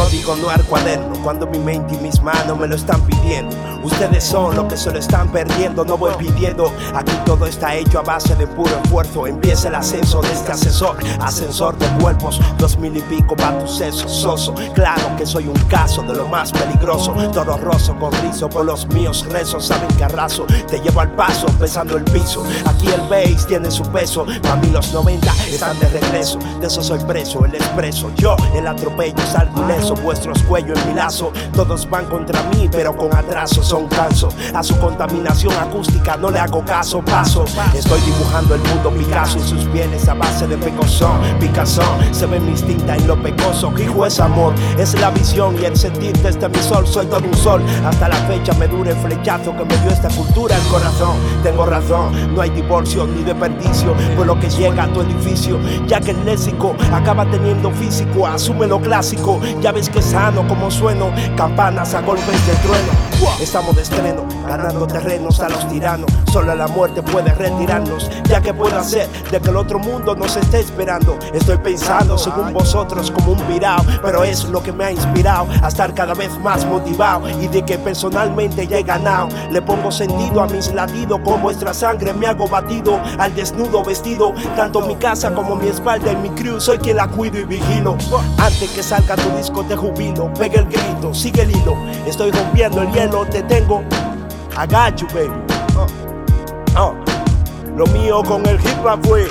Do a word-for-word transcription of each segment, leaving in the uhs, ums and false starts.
digo no al cuaderno cuando mi mente y mis manos me lo están pidiendo. Ustedes son los que se lo están perdiendo, no voy pidiendo. Aquí todo está hecho a base de puro esfuerzo. Empieza el ascenso de este asesor, ascensor de cuerpos. Dos mil y pico pa' tu seso soso. Claro que soy un caso de lo más peligroso. Todo roso con rizo por los míos rezos. Saben que arraso, te llevo al paso besando el piso. Aquí el bass tiene su peso. Pa' mí los noventa están de regreso. De eso soy preso, el expreso. Yo el atropello salgo ileso. Vuestros cuellos en mi lazo. Todos van contra mí pero con atraso. Son canso, a su contaminación acústica no le hago caso, paso. Estoy dibujando el mundo Picasso y sus pieles a base de pecozón. Picasso, se ve mi instinta en lo pecoso. Hijo es amor, es la visión y el sentir desde mi sol. Soy todo un sol, hasta la fecha me dura el flechazo que me dio esta cultura el corazón. Tengo razón, no hay divorcio ni desperdicio por lo que llega a tu edificio, ya que el léxico acaba teniendo físico. Asume lo clásico, ya ves que sano como sueno. Campanas a golpes de trueno. Estamos de estreno, ganando terrenos a los tiranos. Solo la muerte puede retirarnos, ya que puedo hacer de que el otro mundo nos esté esperando. Estoy pensando según vosotros como un virao, pero es lo que me ha inspirado a estar cada vez más motivado y de que personalmente ya he ganado. Le pongo sentido a mis latidos, con vuestra sangre me hago batido al desnudo vestido. Tanto mi casa como mi espalda y mi crew soy quien la cuido y vigilo. Antes que salga tu disco te jubilo, pega el grito, sigue el hilo. Estoy rompiendo el hielo, te tengo, I got you, baby. Uh, uh. Lo mío con el hip hop fue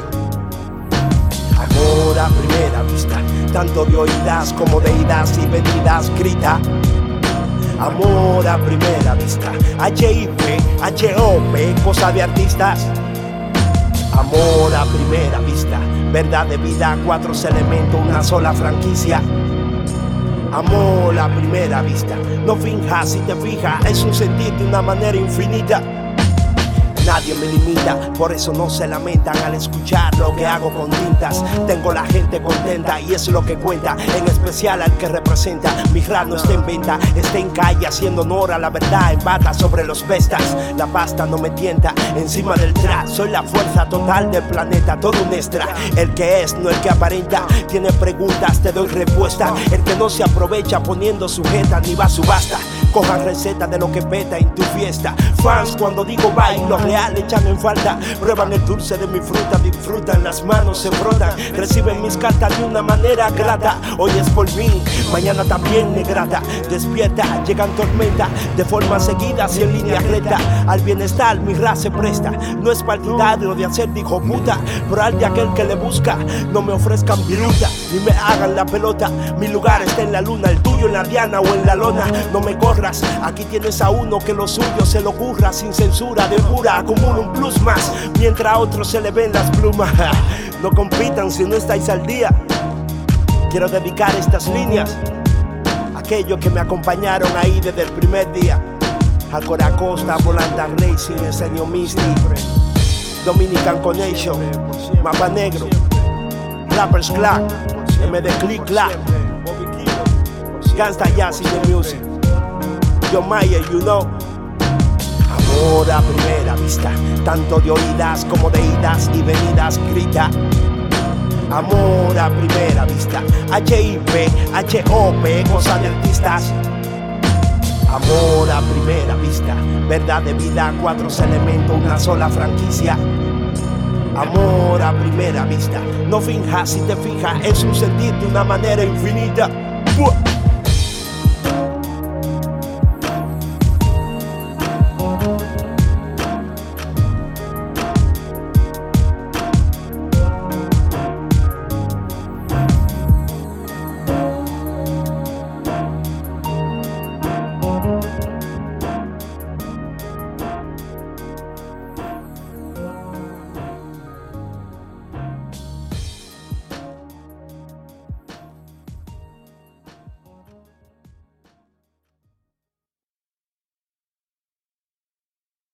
amor a primera vista, tanto de oídas como de idas y venidas grita. Amor a primera vista, H I P, H O P, cosa de artistas. Amor a primera vista, verdad de vida, cuatro elementos, una sola franquicia. Amor a primera vista, no finjas si te fijas, es un sentir de una manera infinita. Nadie me limita, por eso no se lamentan al escuchar lo que hago con tintas. Tengo la gente contenta y es lo que cuenta, en especial al que representa. Mi rap no está en venta, está en calle haciendo honor a la verdad. En bata sobre los bestas, la pasta no me tienta. Encima del trap, soy la fuerza total del planeta, todo un extra. El que es, no el que aparenta. Tiene preguntas, te doy respuesta. El que no se aprovecha poniendo sujeta ni va a subasta. Cojan receta de lo que peta en tu fiesta. Fans cuando digo bye, los reales echan en falta. Prueban el dulce de mi fruta, disfrutan, las manos se frotan. Reciben mis cartas de una manera grata. Hoy es por mí, mañana también me grata. Despierta, llegan tormenta, de forma seguida y en línea recta. Al bienestar mi raza se presta. No es partidario de hacer dijo puta, pero al de aquel que le busca. No me ofrezcan viruta, ni me hagan la pelota. Mi lugar está en la luna, el tuyo en la diana o en la lona. No me corras, aquí tienes a uno que lo suyo se lo ocurra. Sin censura, de pura, acumula un plus más, mientras a otros se le ven las plumas. No compitan si no estáis al día. Quiero dedicar estas líneas a aquellos que me acompañaron ahí desde el primer día. A Cora Costa, Volanda Racing, Enseño Misty, Dominican Connection, Mapa Negro, Rappers Club, M D Click Club, Gangsta Jazz in the Music, John Mayer, you know. Amor a primera vista, tanto de oídas como de idas y venidas grita. Amor a primera vista, H I P, H O P, cosa de artistas. Amor a primera vista, verdad de vida, cuatro elementos, una sola franquicia. Amor a primera vista, no finjas si te fijas, es un sentir de una manera infinita. ¡Buah!